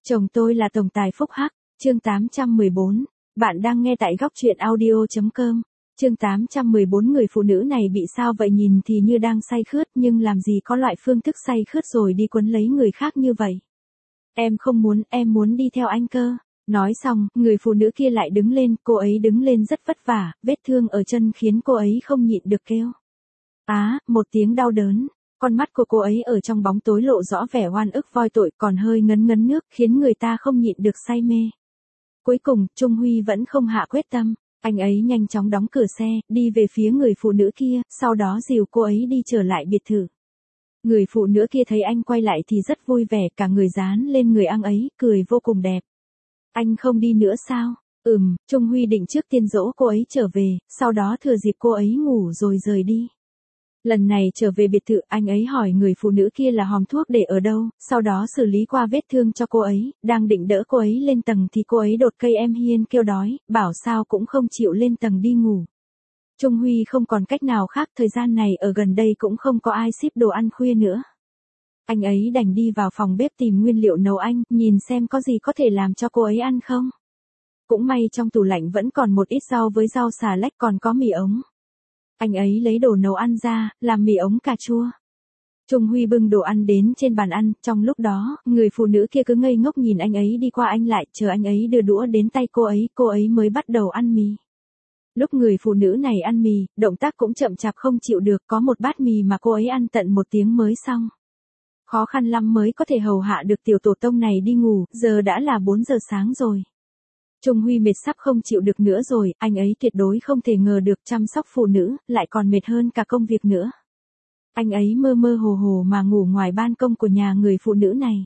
Chồng tôi là tổng tài phúc hắc, chương 814. Bạn đang nghe tại góc truyện audio.com. Chương 814. Người phụ nữ này bị sao vậy, nhìn thì như đang say khướt nhưng làm gì có loại phương thức say khướt rồi đi quấn lấy người khác như vậy. Em không muốn, em muốn đi theo anh cơ. Nói xong, người phụ nữ kia lại đứng lên, cô ấy đứng lên rất vất vả, vết thương ở chân khiến cô ấy không nhịn được kêu. Một tiếng đau đớn. Con mắt của cô ấy ở trong bóng tối lộ rõ vẻ oan ức voi tội, còn hơi ngấn ngấn nước, khiến người ta không nhịn được say mê. Cuối cùng, Trung Huy vẫn không hạ quyết tâm. Anh ấy nhanh chóng đóng cửa xe, đi về phía người phụ nữ kia, sau đó dìu cô ấy đi trở lại biệt thự. Người phụ nữ kia thấy anh quay lại thì rất vui vẻ, cả người dán lên người anh ấy, cười vô cùng đẹp. Anh không đi nữa sao? Trung Huy định trước tiên dỗ cô ấy trở về, sau đó thừa dịp cô ấy ngủ rồi rời đi. Lần này trở về biệt thự, anh ấy hỏi người phụ nữ kia là hòm thuốc để ở đâu, sau đó xử lý qua vết thương cho cô ấy, đang định đỡ cô ấy lên tầng thì cô ấy đột cây em hiên kêu đói, bảo sao cũng không chịu lên tầng đi ngủ. Trung Huy không còn cách nào khác, thời gian này ở gần đây cũng không có ai ship đồ ăn khuya nữa. Anh ấy đành đi vào phòng bếp tìm nguyên liệu nấu ăn, nhìn xem có gì có thể làm cho cô ấy ăn không. Cũng may trong tủ lạnh vẫn còn một ít rau với rau xà lách, còn có mì ống. Anh ấy lấy đồ nấu ăn ra, làm mì ống cà chua. Trung Huy bưng đồ ăn đến trên bàn ăn, trong lúc đó, người phụ nữ kia cứ ngây ngốc nhìn anh ấy đi qua anh lại, chờ anh ấy đưa đũa đến tay cô ấy mới bắt đầu ăn mì. Lúc người phụ nữ này ăn mì, động tác cũng chậm chạp không chịu được, có một bát mì mà cô ấy ăn tận 1 tiếng mới xong. Khó khăn lắm mới có thể hầu hạ được tiểu tổ tông này đi ngủ, giờ đã là 4 giờ sáng rồi. Trung Huy mệt sắp không chịu được nữa rồi, anh ấy tuyệt đối không thể ngờ được chăm sóc phụ nữ, lại còn mệt hơn cả công việc nữa. Anh ấy mơ mơ hồ hồ mà ngủ ngoài ban công của nhà người phụ nữ này.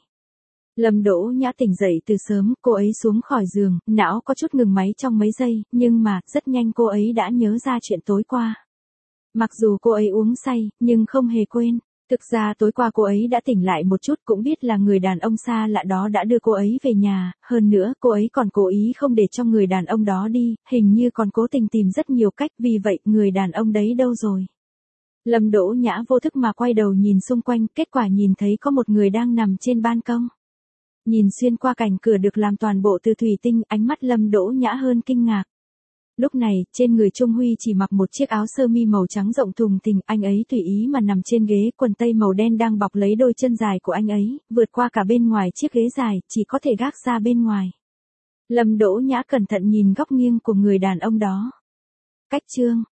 Lâm Đỗ Nhã tỉnh dậy từ sớm, cô ấy xuống khỏi giường, não có chút ngừng máy trong mấy giây, nhưng mà, rất nhanh cô ấy đã nhớ ra chuyện tối qua. Mặc dù cô ấy uống say, nhưng không hề quên. Thực ra tối qua cô ấy đã tỉnh lại một chút, cũng biết là người đàn ông xa lạ đó đã đưa cô ấy về nhà, hơn nữa cô ấy còn cố ý không để cho người đàn ông đó đi, hình như còn cố tình tìm rất nhiều cách, vì vậy người đàn ông đấy đâu rồi? Lâm Đỗ Nhã vô thức mà quay đầu nhìn xung quanh, kết quả nhìn thấy có một người đang nằm trên ban công. Nhìn xuyên qua cảnh cửa được làm toàn bộ từ thủy tinh, ánh mắt Lâm Đỗ Nhã hơn kinh ngạc. Lúc này, trên người Trung Huy chỉ mặc một chiếc áo sơ mi màu trắng rộng thùng thình, anh ấy tùy ý mà nằm trên ghế, quần tây màu đen đang bọc lấy đôi chân dài của anh ấy, vượt qua cả bên ngoài chiếc ghế dài, chỉ có thể gác ra bên ngoài. Lâm Đỗ Nhã cẩn thận nhìn góc nghiêng của người đàn ông đó. Cách chương